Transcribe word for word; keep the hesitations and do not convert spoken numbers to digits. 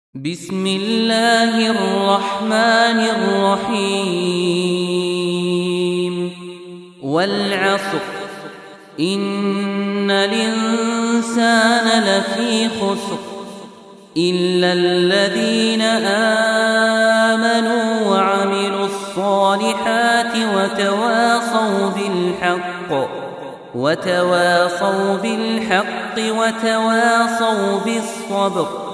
بسم الله الرحمن الرحيم والعصر إن الإنسان لفي خسر إلا الذين آمنوا وعملوا الصالحات وتواصوا بالحق وتواصوا بالحق وتواصوا بالصبر